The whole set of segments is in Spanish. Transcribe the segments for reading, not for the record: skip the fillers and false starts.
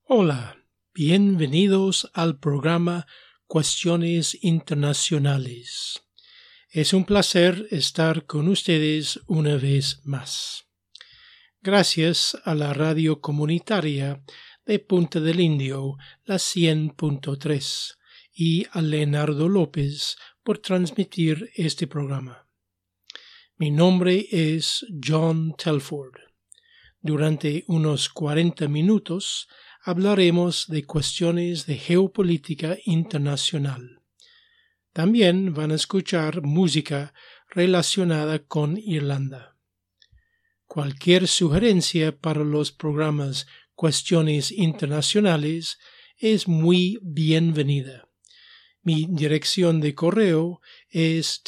Hola, bienvenidos al programa Cuestiones Internacionales. Es un placer estar con ustedes una vez más. Gracias a la radio comunitaria de Punta del Indio, la 100.3, y a Leonardo López por transmitir este programa. Mi nombre es John Telford. Durante unos 40 minutos hablaremos de cuestiones de geopolítica internacional. También van a escuchar música relacionada con Irlanda. Cualquier sugerencia para los programas Cuestiones Internacionales es muy bienvenida. Mi dirección de correo es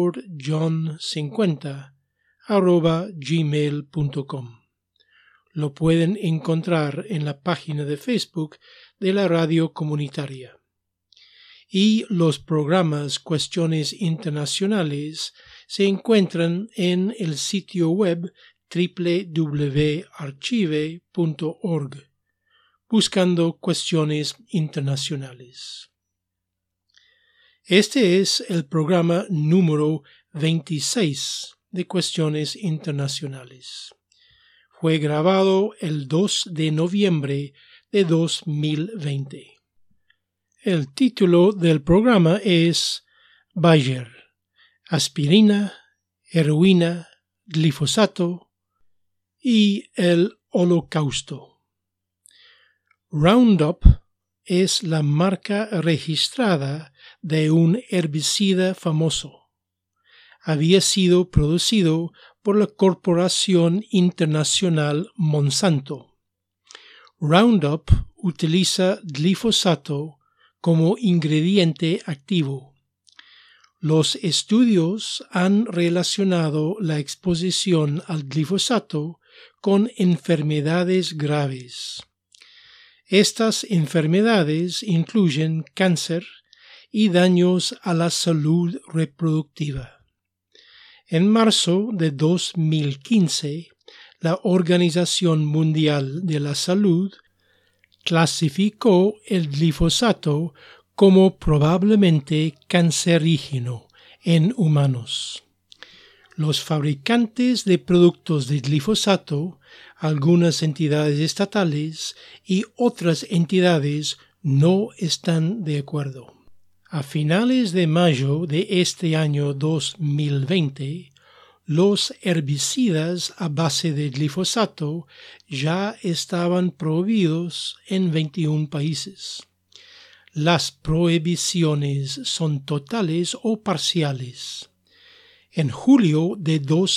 telfordjohn50@gmail.com. Lo pueden encontrar en la página de Facebook de la radio comunitaria. Y los programas Cuestiones Internacionales se encuentran en el sitio web www.archive.org, buscando Cuestiones Internacionales. Este es el programa número 26 de Cuestiones Internacionales. Fue grabado el 2 de noviembre de 2020. El título del programa es Bayer, aspirina, heroína, glifosato y el Holocausto. Roundup es la marca registrada de un herbicida famoso. Había sido producido por la corporación internacional Monsanto. Roundup utiliza glifosato como ingrediente activo. Los estudios han relacionado la exposición al glifosato con enfermedades graves. Estas enfermedades incluyen cáncer y daños a la salud reproductiva. En marzo de 2015, la Organización Mundial de la Salud clasificó el glifosato como probablemente cancerígeno en humanos. Los fabricantes de productos de glifosato, algunas entidades estatales y otras entidades no están de acuerdo. A finales de mayo de este año 2020, los herbicidas a base de glifosato ya estaban prohibidos en 21 países. Las prohibiciones son totales o parciales. En julio de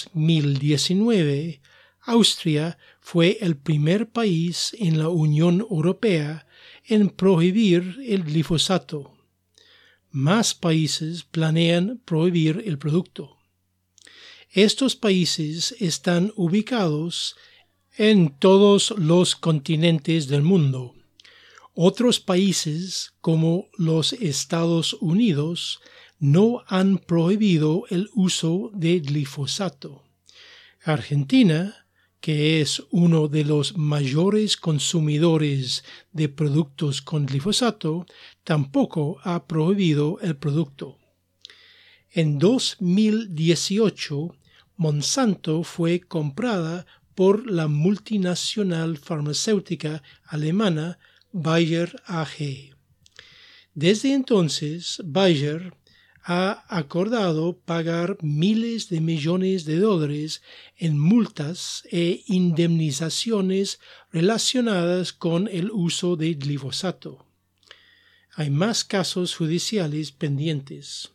2019, Austria fue el primer país en la Unión Europea en prohibir el glifosato. Más países planean prohibir el producto. Estos países están ubicados en todos los continentes del mundo. Otros países, como los Estados Unidos, no han prohibido el uso de glifosato. Argentina, que es uno de los mayores consumidores de productos con glifosato, tampoco ha prohibido el producto. En 2018, Monsanto fue comprada por la multinacional farmacéutica alemana Bayer AG. Desde entonces, Bayer ha acordado pagar miles de millones de dólares en multas e indemnizaciones relacionadas con el uso de glifosato. Hay más casos judiciales pendientes.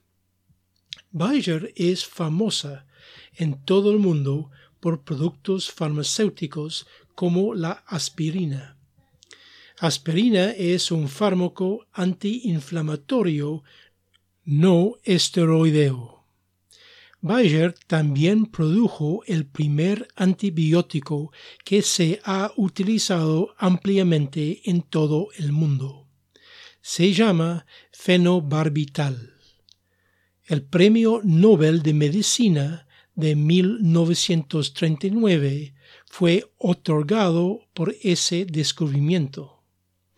Bayer es famosa en todo el mundo por productos farmacéuticos como la aspirina. Aspirina es un fármaco antiinflamatorio no esteroideo. Bayer también produjo el primer antibiótico que se ha utilizado ampliamente en todo el mundo. Se llama fenobarbital. El Premio Nobel de Medicina de 1939 fue otorgado por ese descubrimiento.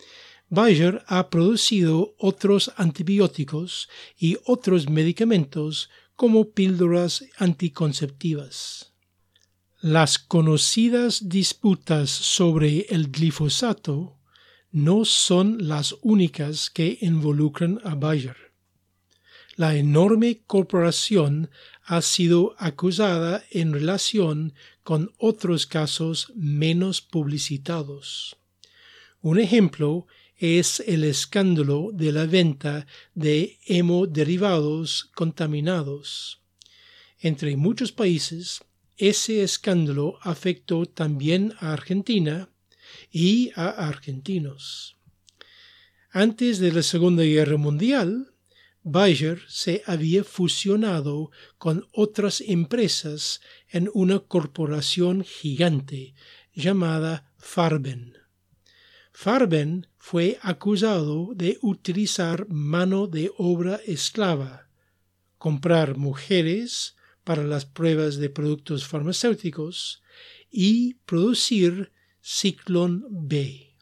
Bayer ha producido otros antibióticos y otros medicamentos como píldoras anticonceptivas. Las conocidas disputas sobre el glifosato no son las únicas que involucran a Bayer. La enorme corporación ha sido acusada en relación con otros casos menos publicitados. Un ejemplo es el escándalo de la venta de hemoderivados contaminados. Entre muchos países, ese escándalo afectó también a Argentina y a argentinos. Antes de la Segunda Guerra Mundial, Bayer se había fusionado con otras empresas en una corporación gigante llamada Farben. Farben fue acusado de utilizar mano de obra esclava, comprar mujeres para las pruebas de productos farmacéuticos y producir Zyklon B.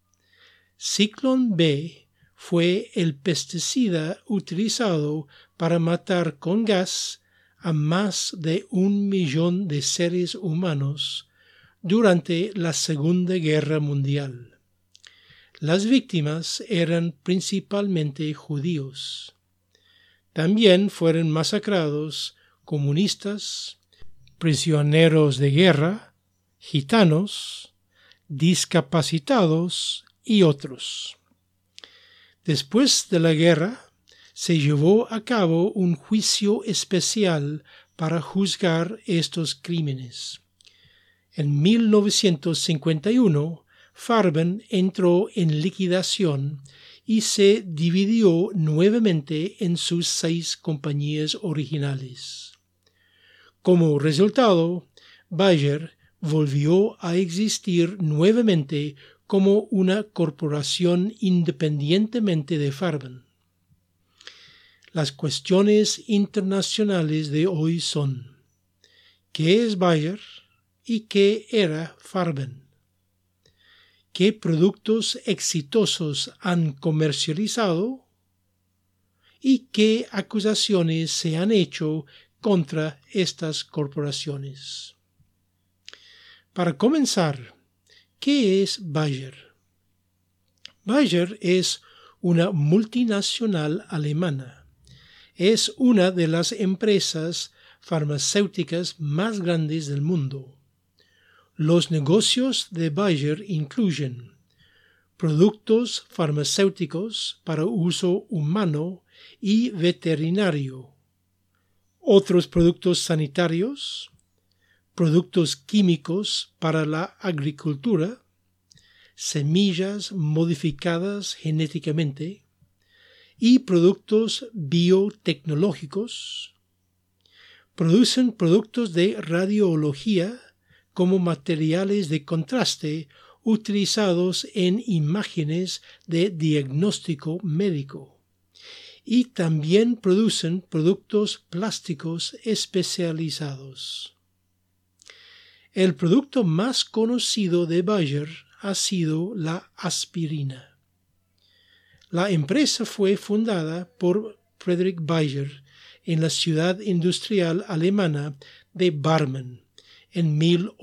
Zyklon B fue el pesticida utilizado para matar con gas a más de 1 millón de seres humanos durante la Segunda Guerra Mundial. Las víctimas eran principalmente judíos. También fueron masacrados comunistas, prisioneros de guerra, gitanos, discapacitados y otros. Después de la guerra, se llevó a cabo un juicio especial para juzgar estos crímenes. En 1951, Farben entró en liquidación y se dividió nuevamente en sus 6 compañías originales. Como resultado, Bayer volvió a existir nuevamente como una corporación independientemente de Farben. Las cuestiones internacionales de hoy son: ¿qué es Bayer y qué era Farben? ¿Qué productos exitosos han comercializado? ¿Y qué acusaciones se han hecho contra estas corporaciones? Para comenzar, ¿qué es Bayer? Bayer es una multinacional alemana. Es una de las empresas farmacéuticas más grandes del mundo. Los negocios de Bayer incluyen productos farmacéuticos para uso humano y veterinario, otros productos sanitarios, productos químicos para la agricultura, semillas modificadas genéticamente y productos biotecnológicos. Producen productos de radiología como materiales de contraste utilizados en imágenes de diagnóstico médico. Y también producen productos plásticos especializados. El producto más conocido de Bayer ha sido la aspirina. La empresa fue fundada por Friedrich Bayer en la ciudad industrial alemana de Barmen en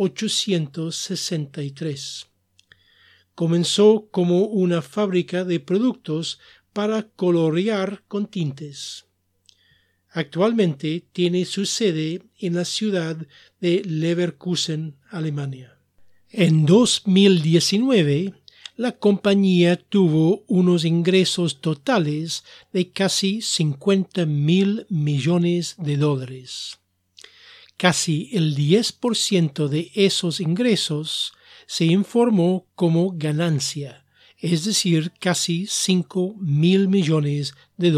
1863. Comenzó como una fábrica de productos para colorear con tintes. Actualmente tiene su sede en la ciudad de Leverkusen, Alemania. En 2019, la compañía tuvo unos ingresos totales de casi $50.000 millones. Casi el 10% de esos ingresos se informó como ganancia, es decir, casi $5.000 millones.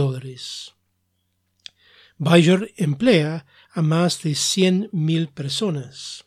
Bayer emplea a más de 100.000 personas.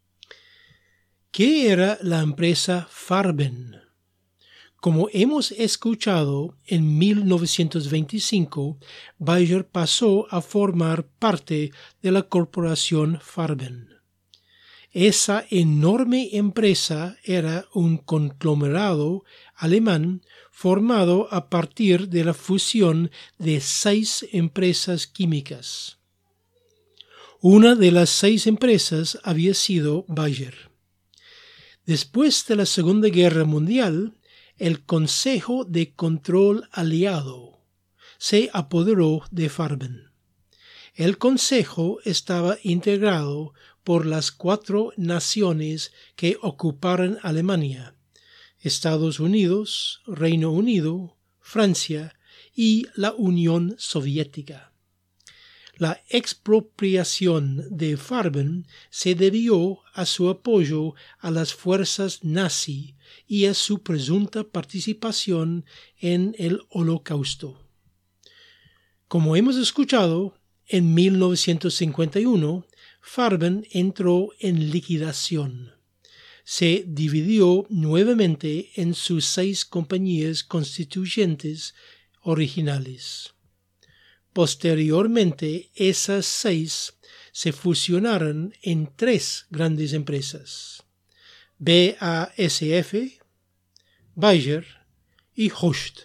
¿Qué era la empresa Farben? Como hemos escuchado, en 1925, Bayer pasó a formar parte de la corporación Farben. Esa enorme empresa era un conglomerado alemán formado a partir de la fusión de 6 empresas químicas. Una de las 6 empresas había sido Bayer. Después de la Segunda Guerra Mundial, el Consejo de Control Aliado se apoderó de Farben. El Consejo estaba integrado por las 4 naciones que ocuparon Alemania: Estados Unidos, Reino Unido, Francia y la Unión Soviética. La expropiación de Farben se debió a su apoyo a las fuerzas nazi y a su presunta participación en el Holocausto. Como hemos escuchado, en 1951, Farben entró en liquidación. Se dividió nuevamente en sus 6 compañías constituyentes originales. Posteriormente, esas 6 se fusionaron en 3 grandes empresas: BASF, Bayer y Hoechst.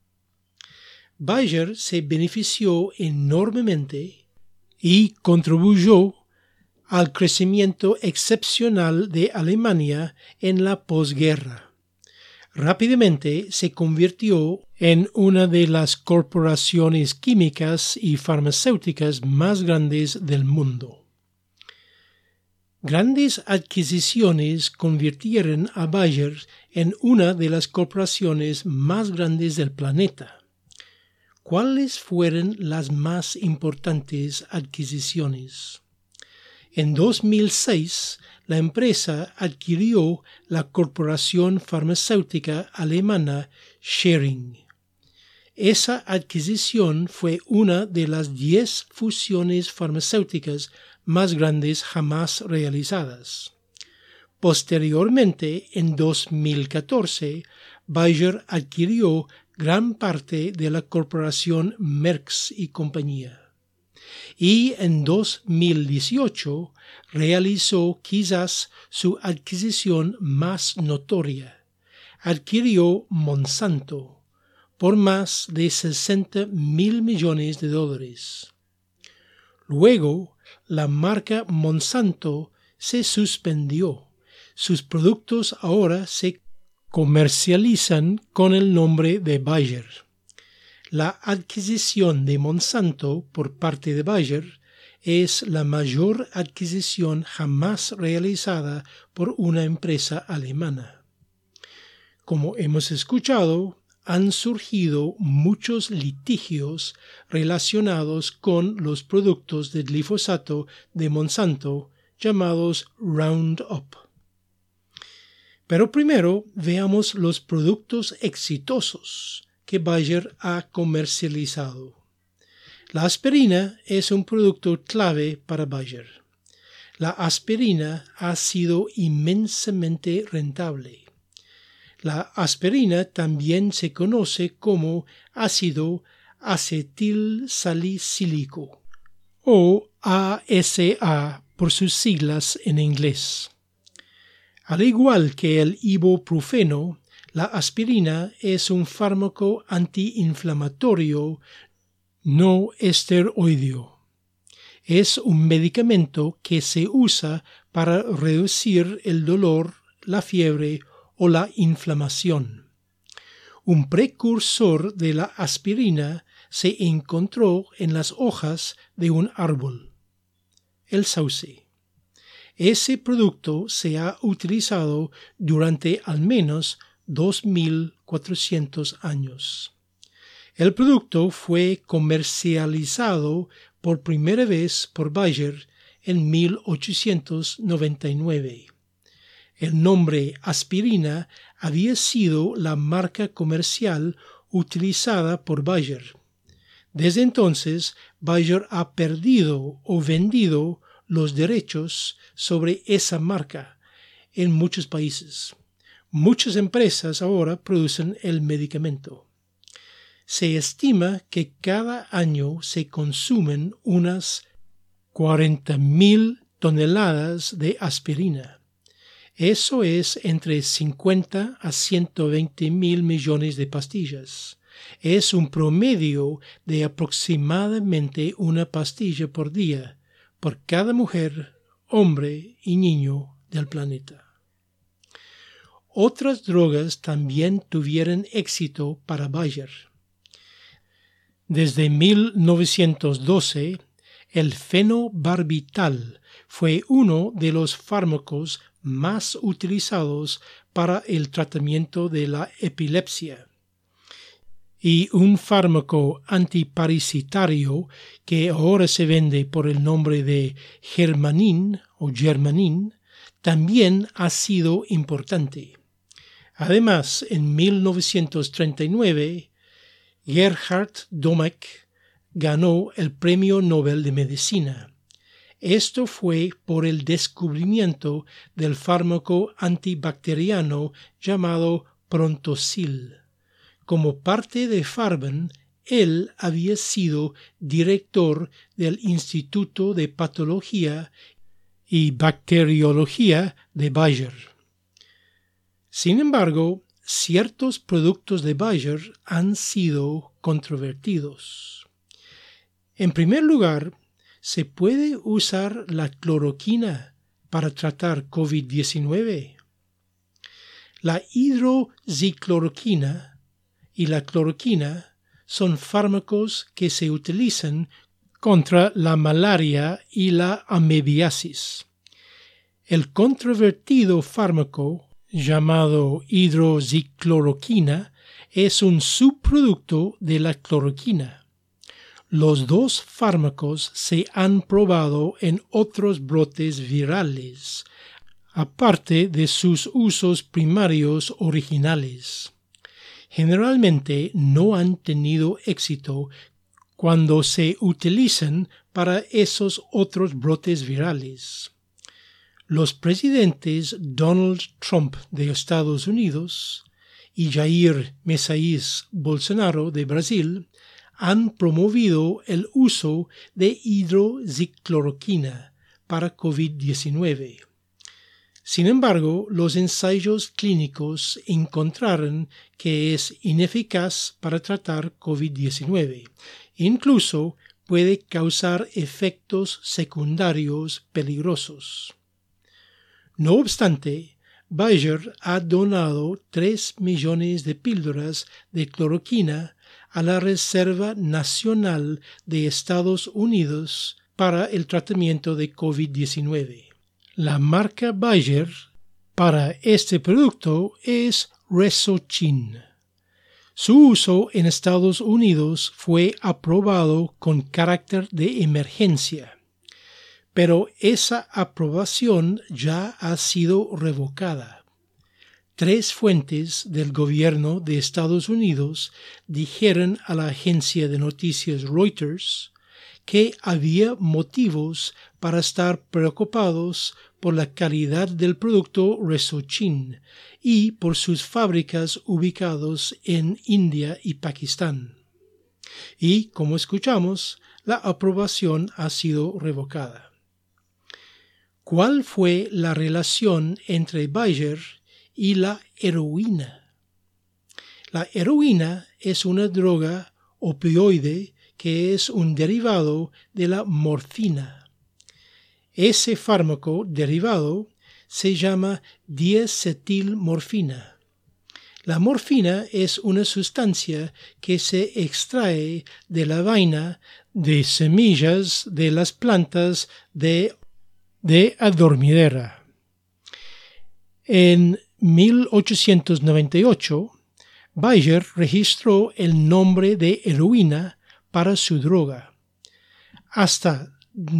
Bayer se benefició enormemente y contribuyó al crecimiento excepcional de Alemania en la posguerra. Rápidamente se convirtió en una de las corporaciones químicas y farmacéuticas más grandes del mundo. Grandes adquisiciones convirtieron a Bayer en una de las corporaciones más grandes del planeta. ¿Cuáles fueron las más importantes adquisiciones? En 2006, la empresa adquirió la corporación farmacéutica alemana Schering. Esa adquisición fue una de las 10 fusiones farmacéuticas más grandes jamás realizadas. Posteriormente, en 2014, Bayer adquirió gran parte de la corporación Merck y compañía. Y en 2018 realizó quizás su adquisición más notoria. Adquirió Monsanto por más de $60 mil millones. Luego, la marca Monsanto se suspendió. Sus productos ahora se comercializan con el nombre de Bayer. La adquisición de Monsanto por parte de Bayer es la mayor adquisición jamás realizada por una empresa alemana. Como hemos escuchado, han surgido muchos litigios relacionados con los productos de glifosato de Monsanto llamados Roundup. Pero primero veamos los productos exitosos que Bayer ha comercializado. La aspirina es un producto clave para Bayer. La aspirina ha sido inmensamente rentable. La aspirina también se conoce como ácido acetilsalicílico o ASA por sus siglas en inglés. Al igual que el ibuprofeno, la aspirina es un fármaco antiinflamatorio no esteroideo. Es un medicamento que se usa para reducir el dolor, la fiebre o la inflamación. Un precursor de la aspirina se encontró en las hojas de un árbol, el sauce. Ese producto se ha utilizado durante al menos 2.400 años. El producto fue comercializado por primera vez por Bayer en 1899. El nombre aspirina había sido la marca comercial utilizada por Bayer. Desde entonces, Bayer ha perdido o vendido los derechos sobre esa marca en muchos países. Muchas empresas ahora producen el medicamento. Se estima que cada año se consumen unas 40.000 toneladas de aspirina. Eso es entre 50 a 120 mil millones de pastillas. Es un promedio de aproximadamente una pastilla por día por cada mujer, hombre y niño del planeta. Otras drogas también tuvieron éxito para Bayer. Desde 1912, el fenobarbital fue uno de los fármacos más utilizados para el tratamiento de la epilepsia. Y un fármaco antiparasitario que ahora se vende por el nombre de Germanin también ha sido importante. Además, en 1939, Gerhard Domecq ganó el Premio Nobel de Medicina. Esto fue por el descubrimiento del fármaco antibacteriano llamado Prontosil. Como parte de Farben, él había sido director del Instituto de Patología y Bacteriología de Bayer. Sin embargo, ciertos productos de Bayer han sido controvertidos. En primer lugar, ¿se puede usar la cloroquina para tratar COVID-19? La hidroxicloroquina y la cloroquina son fármacos que se utilizan contra la malaria y la amebiasis. El controvertido fármaco llamado hidroxicloroquina es un subproducto de la cloroquina. Los dos fármacos se han probado en otros brotes virales, aparte de sus usos primarios originales. Generalmente no han tenido éxito cuando se utilizan para esos otros brotes virales. Los presidentes Donald Trump de Estados Unidos y Jair Messias Bolsonaro de Brasil han promovido el uso de hidroxicloroquina para COVID-19. Sin embargo, los ensayos clínicos encontraron que es ineficaz para tratar COVID-19. Incluso puede causar efectos secundarios peligrosos. No obstante, Bayer ha donado 3 millones de píldoras de cloroquina a la Reserva Nacional de Estados Unidos para el tratamiento de COVID-19. La marca Bayer para este producto es Resocin. Su uso en Estados Unidos fue aprobado con carácter de emergencia, pero esa aprobación ya ha sido revocada. 3 fuentes del gobierno de Estados Unidos dijeron a la agencia de noticias Reuters que había motivos para estar preocupados por la calidad del producto Resocin y por sus fábricas ubicadas en India y Pakistán. Y, como escuchamos, la aprobación ha sido revocada. ¿Cuál fue la relación entre Bayer y la heroína? La heroína es una droga opioide que es un derivado de la morfina. Ese fármaco derivado se llama diacetilmorfina. La morfina es una sustancia que se extrae de la vaina de semillas de las plantas de adormidera. En 1898, Bayer registró el nombre de heroína para su droga. Hasta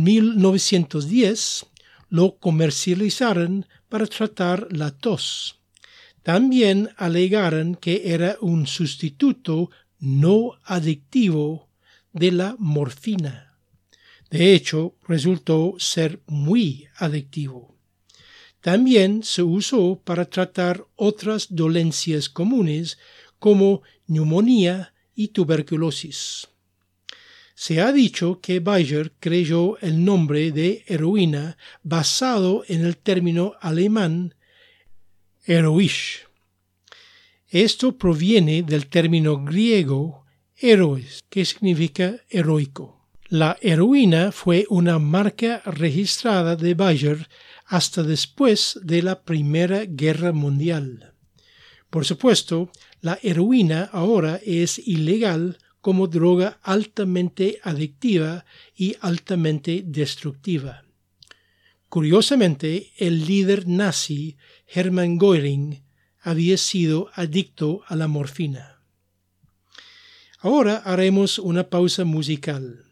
1910 lo comercializaron para tratar la tos. También alegaron que era un sustituto no adictivo de la morfina. De hecho, resultó ser muy adictivo. También se usó para tratar otras dolencias comunes como neumonía y tuberculosis. Se ha dicho que Bayer creyó el nombre de heroína basado en el término alemán heroisch. Esto proviene del término griego heroes, que significa heroico. La heroína fue una marca registrada de Bayer hasta después de la Primera Guerra Mundial. Por supuesto, la heroína ahora es ilegal como droga altamente adictiva y altamente destructiva. Curiosamente, el líder nazi Hermann Göring había sido adicto a la morfina. Ahora haremos una pausa musical.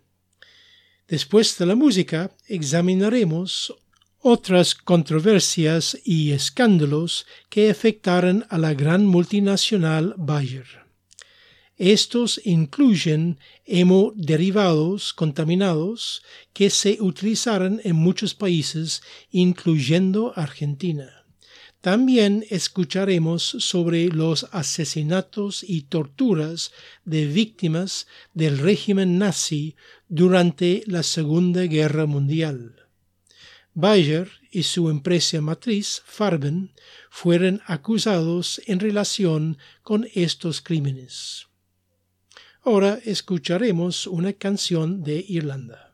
Después de la música, examinaremos otras controversias y escándalos que afectaron a la gran multinacional Bayer. Estos incluyen hemoderivados contaminados que se utilizaron en muchos países, incluyendo Argentina. También escucharemos sobre los asesinatos y torturas de víctimas del régimen nazi durante la Segunda Guerra Mundial. Bayer y su empresa matriz, Farben, fueron acusados en relación con estos crímenes. Ahora escucharemos una canción de Irlanda.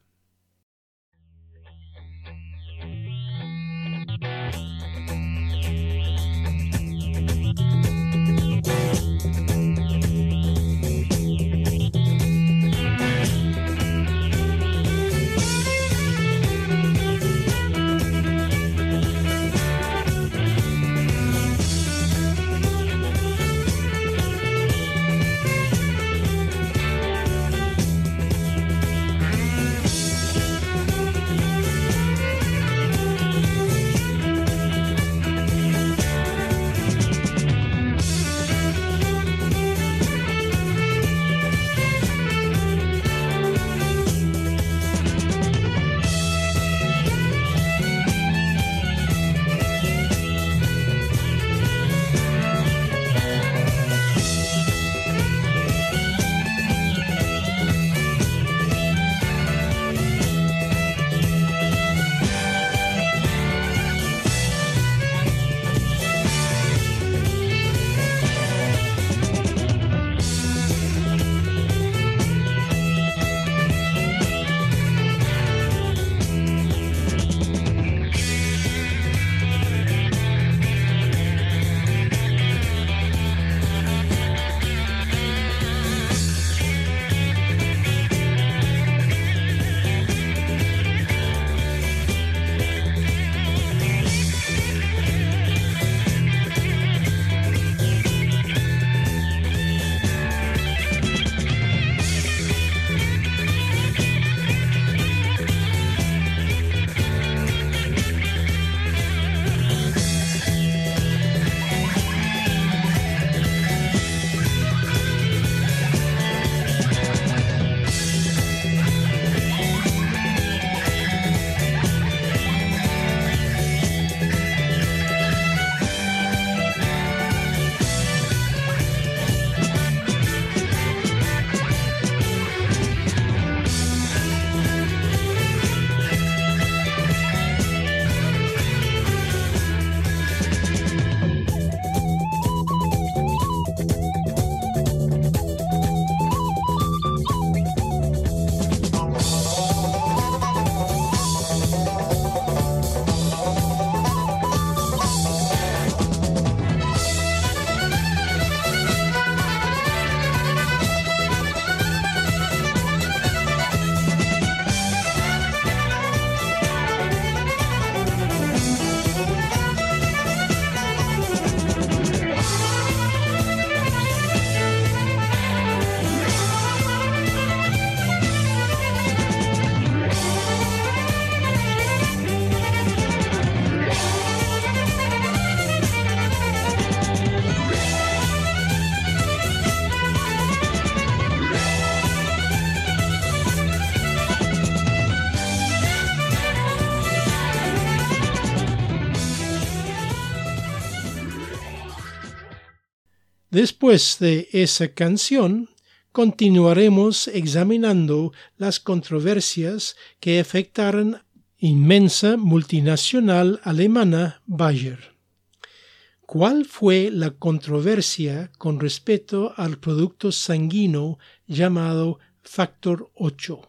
Después de esa canción, continuaremos examinando las controversias que afectaron a la inmensa multinacional alemana Bayer. ¿Cuál fue la controversia con respecto al producto sanguíneo llamado Factor 8?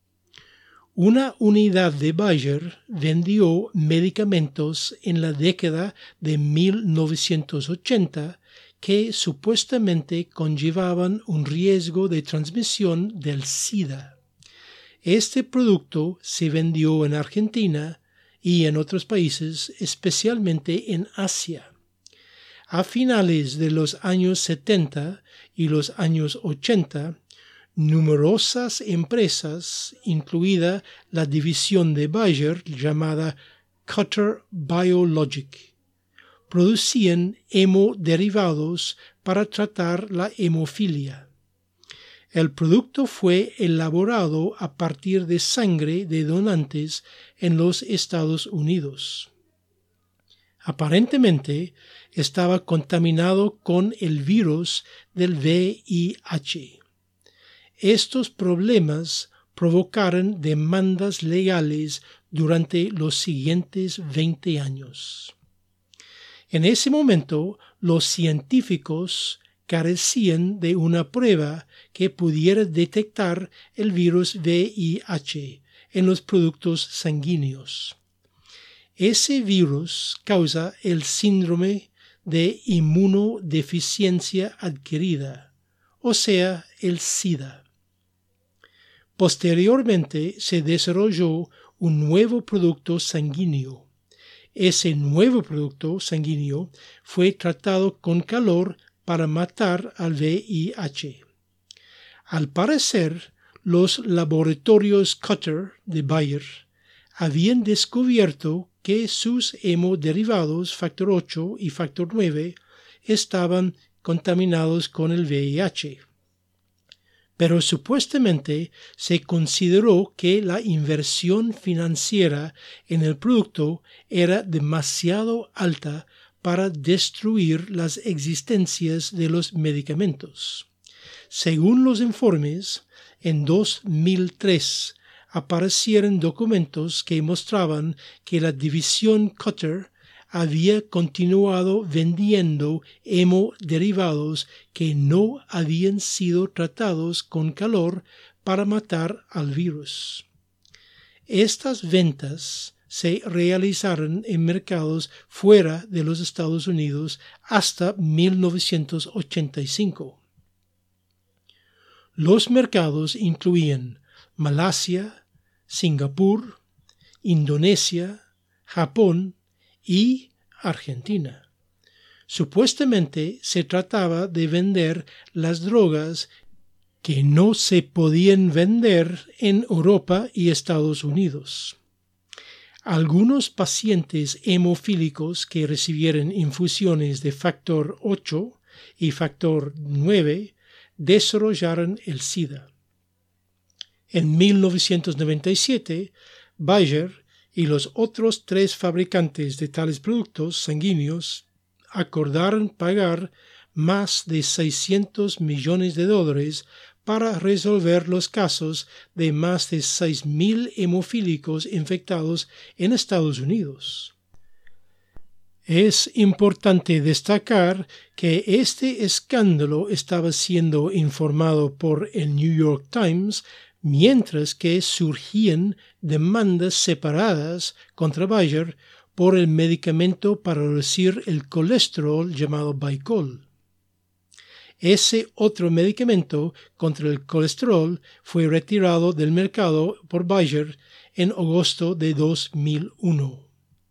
Una unidad de Bayer vendió medicamentos en la década de 1980 que supuestamente conllevaban un riesgo de transmisión del SIDA. Este producto se vendió en Argentina y en otros países, especialmente en Asia. A finales de los años 70 y los años 80, numerosas empresas, incluida la división de Bayer llamada Cutter Biologic, producían hemoderivados para tratar la hemofilia. El producto fue elaborado a partir de sangre de donantes en los Estados Unidos. Aparentemente estaba contaminado con el virus del VIH. Estos problemas provocaron demandas legales durante los siguientes 20 años. En ese momento, los científicos carecían de una prueba que pudiera detectar el virus VIH en los productos sanguíneos. Ese virus causa el síndrome de inmunodeficiencia adquirida, o sea, el SIDA. Posteriormente se desarrolló un nuevo producto sanguíneo. Ese nuevo producto sanguíneo fue tratado con calor para matar al VIH. Al parecer, los laboratorios Cutter de Bayer habían descubierto que sus hemoderivados factor 8 y factor 9 estaban contaminados con el VIH. Pero supuestamente se consideró que la inversión financiera en el producto era demasiado alta para destruir las existencias de los medicamentos. Según los informes, en 2003 aparecieron documentos que mostraban que la división Cutter había continuado vendiendo hemoderivados que no habían sido tratados con calor para matar al virus. Estas ventas se realizaron en mercados fuera de los Estados Unidos hasta 1985. Los mercados incluían Malasia, Singapur, Indonesia, Japón y Argentina. Supuestamente se trataba de vender las drogas que no se podían vender en Europa y Estados Unidos. Algunos pacientes hemofílicos que recibieron infusiones de factor 8 y factor 9 desarrollaron el SIDA. En 1997, Bayer y los otros 3 fabricantes de tales productos sanguíneos acordaron pagar más de $600 millones para resolver los casos de más de 6,000 hemofílicos infectados en Estados Unidos. Es importante destacar que este escándalo estaba siendo informado por el New York Times, mientras que surgían demandas separadas contra Bayer por el medicamento para reducir el colesterol llamado Bicol. Ese otro medicamento contra el colesterol fue retirado del mercado por Bayer en agosto de 2001.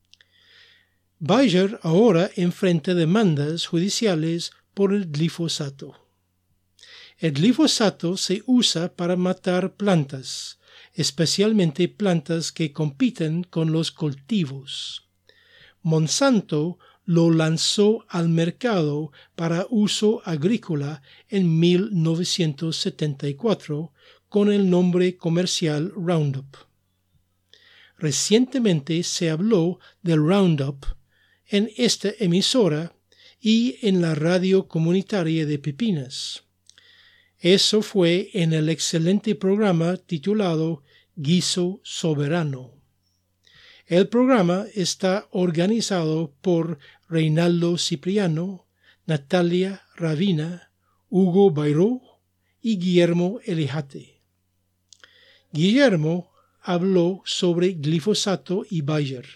Bayer ahora enfrenta demandas judiciales por el glifosato. El glifosato se usa para matar plantas, especialmente plantas que compiten con los cultivos. Monsanto lo lanzó al mercado para uso agrícola en 1974 con el nombre comercial Roundup. Recientemente se habló del Roundup en esta emisora y en la radio comunitaria de Pepinas. Eso fue en el excelente programa titulado Guiso Soberano. El programa está organizado por Reinaldo Cipriano, Natalia Ravina, Hugo Bayrou y Guillermo Elejate. Guillermo habló sobre glifosato y Bayer.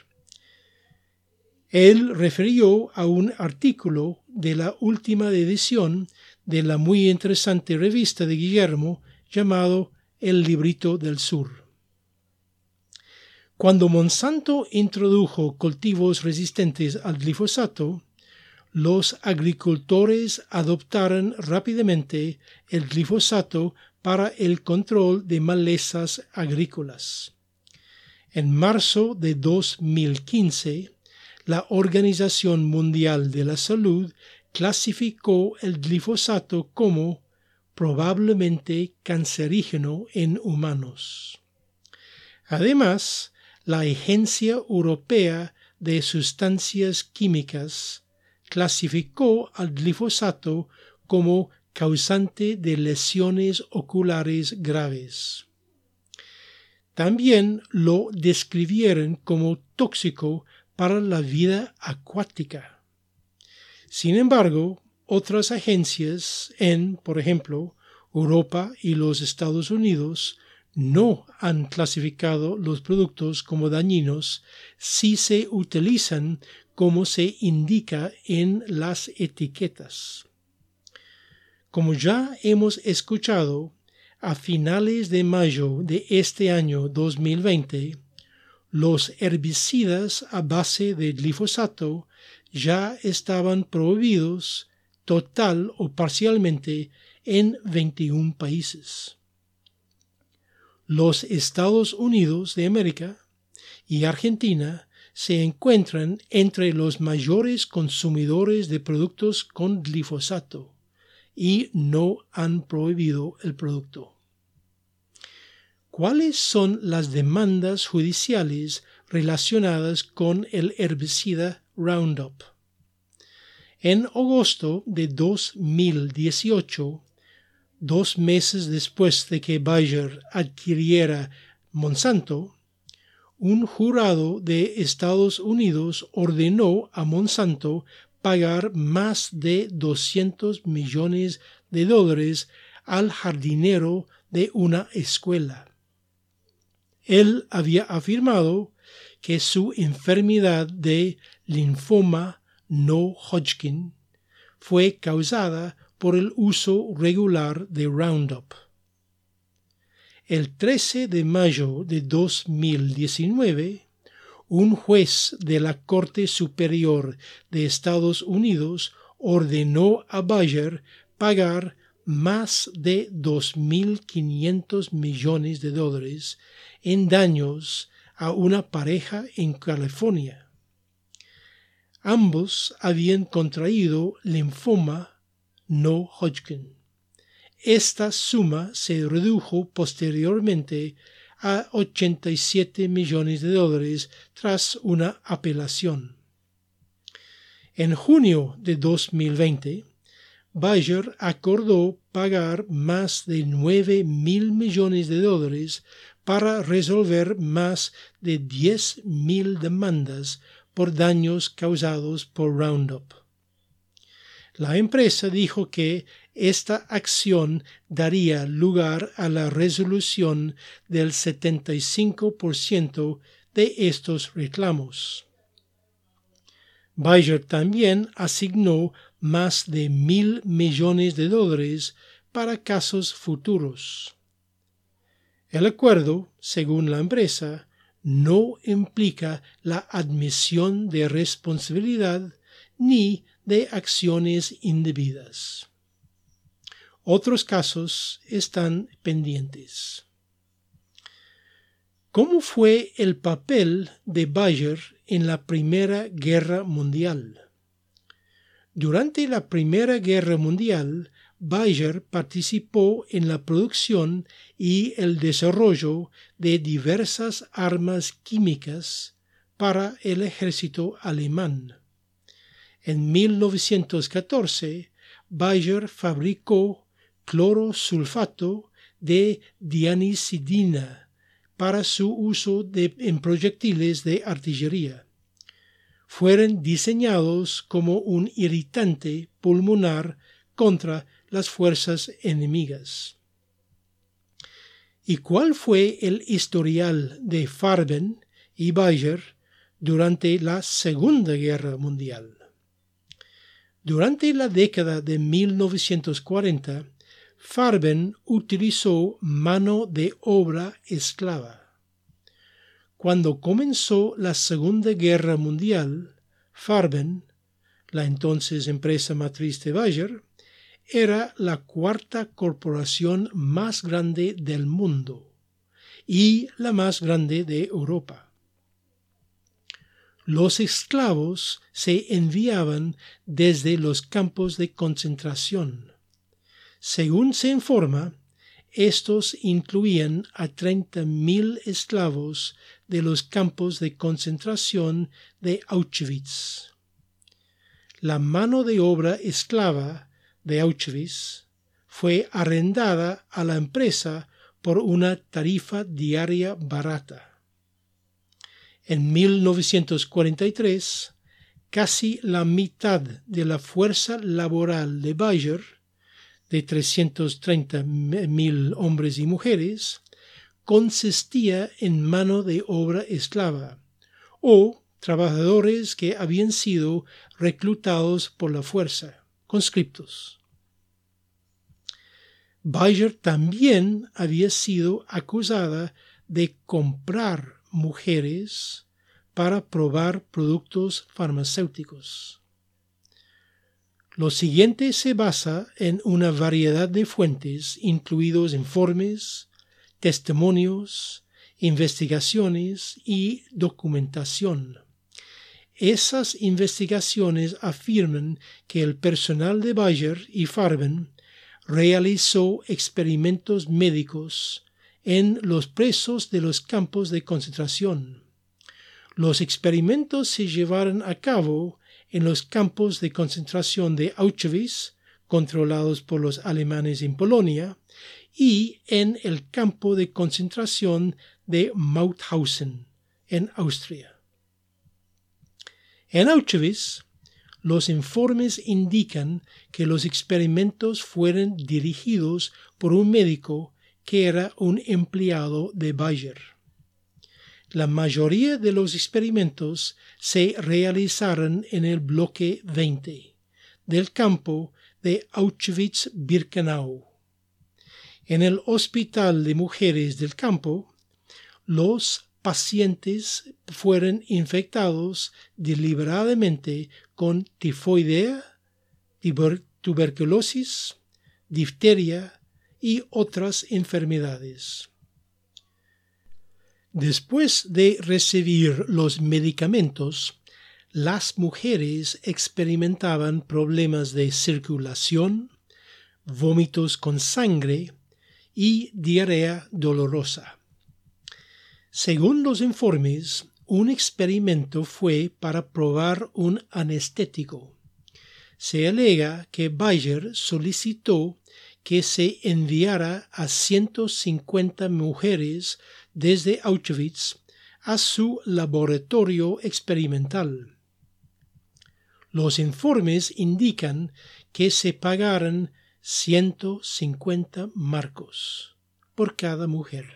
Él refirió a un artículo de la última edición de la muy interesante revista de Guillermo llamado El Librito del Sur. Cuando Monsanto introdujo cultivos resistentes al glifosato, los agricultores adoptaron rápidamente el glifosato para el control de malezas agrícolas. En marzo de 2015, la Organización Mundial de la Salud clasificó el glifosato como probablemente cancerígeno en humanos. Además, la Agencia Europea de Sustancias Químicas clasificó al glifosato como causante de lesiones oculares graves. También lo describieron como tóxico para la vida acuática. Sin embargo, otras agencias por ejemplo, Europa y los Estados Unidos no han clasificado los productos como dañinos si se utilizan como se indica en las etiquetas. Como ya hemos escuchado, a finales de mayo de este año 2020, los herbicidas a base de glifosato ya estaban prohibidos total o parcialmente en 21 países. Los Estados Unidos de América y Argentina se encuentran entre los mayores consumidores de productos con glifosato y no han prohibido el producto. ¿Cuáles son las demandas judiciales relacionadas con el herbicida Roundup? En agosto de 2018, 2 meses después de que Bayer adquiriera Monsanto, un jurado de Estados Unidos ordenó a Monsanto pagar más de $200 millones al jardinero de una escuela. Él había afirmado que su enfermedad de linfoma no Hodgkin fue causada por el uso regular de Roundup. El 13 de mayo de 2019, un juez de la Corte Superior de Estados Unidos ordenó a Bayer pagar más de $2.500 millones en daños a una pareja en California. Ambos habían contraído linfoma no Hodgkin. Esta suma se redujo posteriormente a $87 millones tras una apelación. En junio de 2020, Bayer acordó pagar más de $9.000 millones para resolver más de 10.000 demandas por daños causados por Roundup. La empresa dijo que esta acción daría lugar a la resolución del 75% de estos reclamos. Bayer también asignó más de $1.000 millones para casos futuros. El acuerdo, según la empresa, no implica la admisión de responsabilidad ni de acciones indebidas. Otros casos están pendientes. ¿Cómo fue el papel de Bayer en la Primera Guerra Mundial? Durante la Primera Guerra Mundial, Bayer participó en la producción y el desarrollo de diversas armas químicas para el ejército alemán. En 1914, Bayer fabricó clorosulfato de dianicidina para su uso en proyectiles de artillería. Fueron diseñados como un irritante pulmonar contra las fuerzas enemigas. ¿Y cuál fue el historial de Farben y Baeyer durante la Segunda Guerra Mundial? Durante la década de 1940, Farben utilizó mano de obra esclava. Cuando comenzó la Segunda Guerra Mundial, Farben, la entonces empresa matriz de Baeyer, era la cuarta corporación más grande del mundo y la más grande de Europa. Los esclavos se enviaban desde los campos de concentración. Según se informa, estos incluían a 30.000 esclavos de los campos de concentración de Auschwitz. La mano de obra esclava de Auschwitz fue arrendada a la empresa por una tarifa diaria barata. En 1943, casi la mitad de la fuerza laboral de Baeyer, de 330.000 hombres y mujeres, consistía en mano de obra esclava o trabajadores que habían sido reclutados por la fuerza, conscriptos. Baeyer también había sido acusada de comprar mujeres para probar productos farmacéuticos. Lo siguiente se basa en una variedad de fuentes, incluidos informes, testimonios, investigaciones y documentación. Esas investigaciones afirman que el personal de Baeyer y Farben realizó experimentos médicos en los presos de los campos de concentración. Los experimentos se llevaron a cabo en los campos de concentración de Auschwitz, controlados por los alemanes en Polonia, y en el campo de concentración de Mauthausen, en Austria. En Auschwitz, los informes indican que los experimentos fueron dirigidos por un médico que era un empleado de Baeyer. La mayoría de los experimentos se realizaron en el bloque 20 del campo de Auschwitz-Birkenau. En el hospital de mujeres del campo, los pacientes fueron infectados deliberadamente con tifoidea, tuberculosis, difteria y otras enfermedades. Después de recibir los medicamentos, las mujeres experimentaban problemas de circulación, vómitos con sangre y diarrea dolorosa. Según los informes, un experimento fue para probar un anestético. Se alega que Baeyer solicitó que se enviara a 150 mujeres desde Auschwitz a su laboratorio experimental. Los informes indican que se pagaron 150 marcos por cada mujer.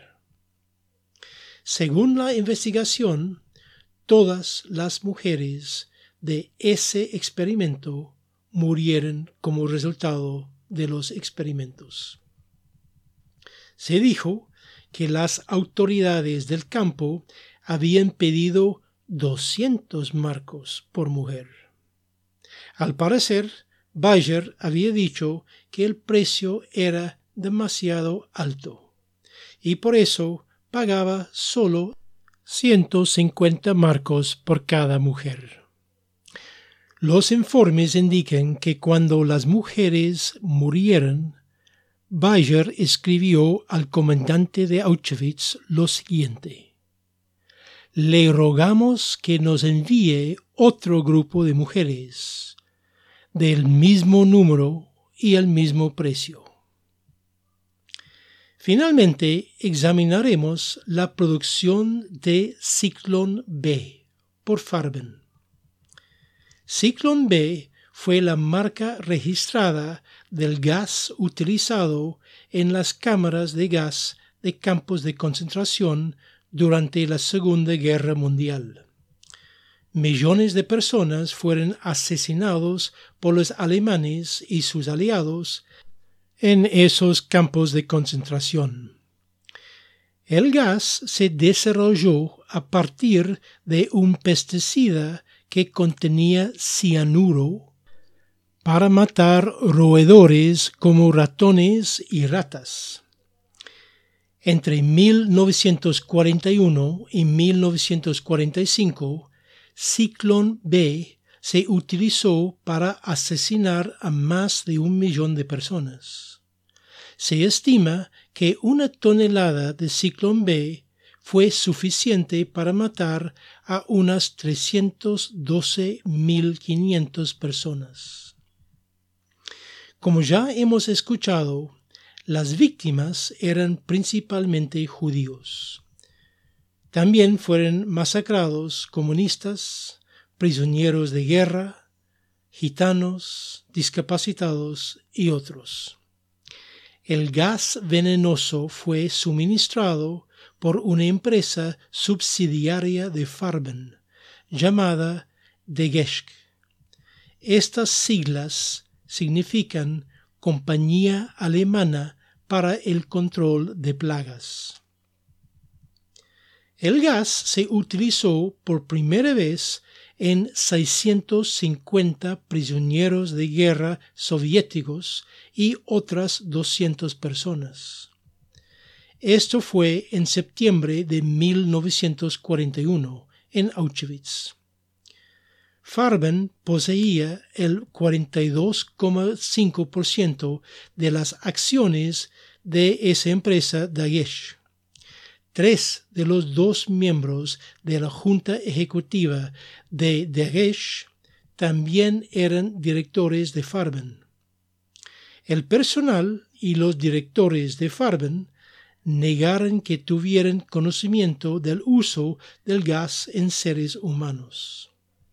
Según la investigación, todas las mujeres de ese experimento murieron como resultado de los experimentos. Se dijo que las autoridades del campo habían pedido 200 marcos por mujer. Al parecer, Baeyer había dicho que el precio era demasiado alto y por eso pagaba solo 150 marcos por cada mujer. Los informes indican que cuando las mujeres murieron, Baeyer escribió al comandante de Auschwitz lo siguiente: «Le rogamos que nos envíe otro grupo de mujeres, del mismo número y al mismo precio». Finalmente, examinaremos la producción de Zyklon B por Farben. Zyklon B fue la marca registrada del gas utilizado en las cámaras de gas de campos de concentración durante la Segunda Guerra Mundial. Millones de personas fueron asesinados por los alemanes y sus aliados en esos campos de concentración. El gas se desarrolló a partir de un pesticida que contenía cianuro para matar roedores como ratones y ratas. Entre 1941 y 1945, Zyklon B se utilizó para asesinar a más de 1 millón de personas. Se estima que 1 tonelada de Zyklon B fue suficiente para matar a unas 312.500 personas. Como ya hemos escuchado, las víctimas eran principalmente judíos. También fueron masacrados comunistas, prisioneros de guerra, gitanos, discapacitados y otros. El gas venenoso fue suministrado por una empresa subsidiaria de Farben, llamada Dagesh. Estas siglas significan Compañía Alemana para el Control de Plagas. El gas se utilizó por primera vez en 650 prisioneros de guerra soviéticos y otras 200 personas. Esto fue en septiembre de 1941 en Auschwitz. Farben poseía el 42,5% de las acciones de esa empresa Dagesh. 3 de los 2 miembros de la junta ejecutiva de Dagesh también eran directores de Farben. El personal y los directores de Farben negaron que tuvieran conocimiento del uso del gas en seres humanos.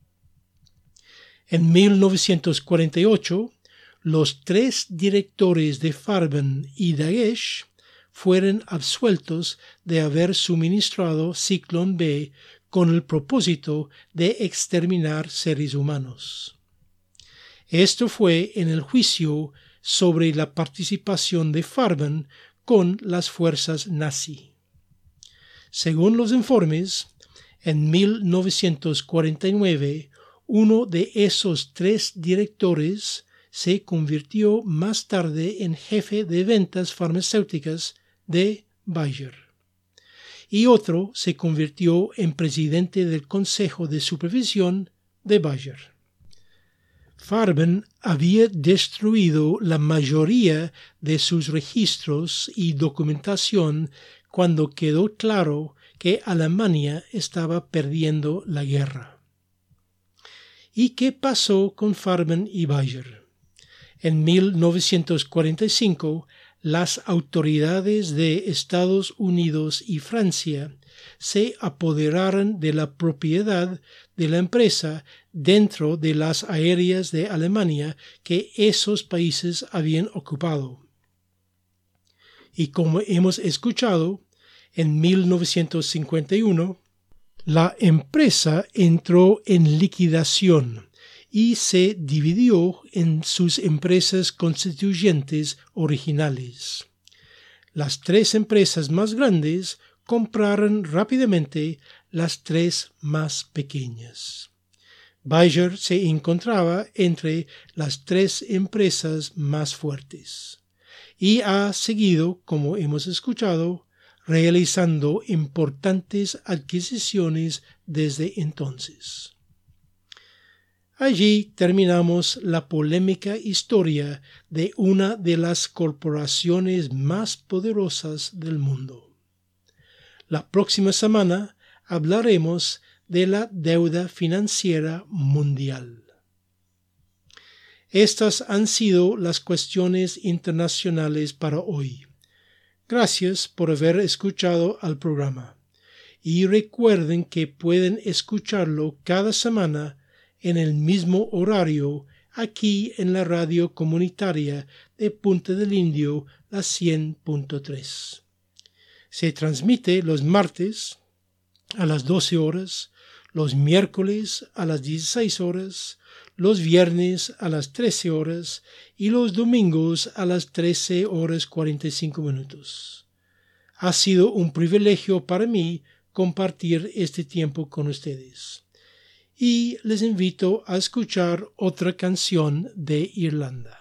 En 1948, los 3 directores de Farben y Dagesh fueron absueltos de haber suministrado Zyklon B con el propósito de exterminar seres humanos. Esto fue en el juicio sobre la participación de Farben con las fuerzas nazi. Según los informes, en 1949, uno de esos 3 directores se convirtió más tarde en jefe de ventas farmacéuticas de Bayer, y otro se convirtió en presidente del Consejo de Supervisión de Bayer. Farben había destruido la mayoría de sus registros y documentación cuando quedó claro que Alemania estaba perdiendo la guerra. ¿Y qué pasó con Farben y Bayer? En 1945, las autoridades de Estados Unidos y Francia se apoderaron de la propiedad de la empresa dentro de las aéreas de Alemania que esos países habían ocupado. Y como hemos escuchado, en 1951, la empresa entró en liquidación y se dividió en sus empresas constituyentes originales. Las 3 empresas más grandes compraron rápidamente las 3 más pequeñas. Bayer se encontraba entre las 3 empresas más fuertes y ha seguido, como hemos escuchado, realizando importantes adquisiciones desde entonces. Allí terminamos la polémica historia de una de las corporaciones más poderosas del mundo. La próxima semana hablaremos de la deuda financiera mundial. Estas han sido las cuestiones internacionales para hoy. Gracias por haber escuchado al programa. Y recuerden que pueden escucharlo cada semana en el mismo horario aquí en la radio comunitaria de Punta del Indio, la 100.3. Se transmite los martes a las 12 horas, los miércoles a las 16 horas, los viernes a las 13 horas y los domingos a las 13 horas 45 minutos. Ha sido un privilegio para mí compartir este tiempo con ustedes. Y les invito a escuchar otra canción de Irlanda.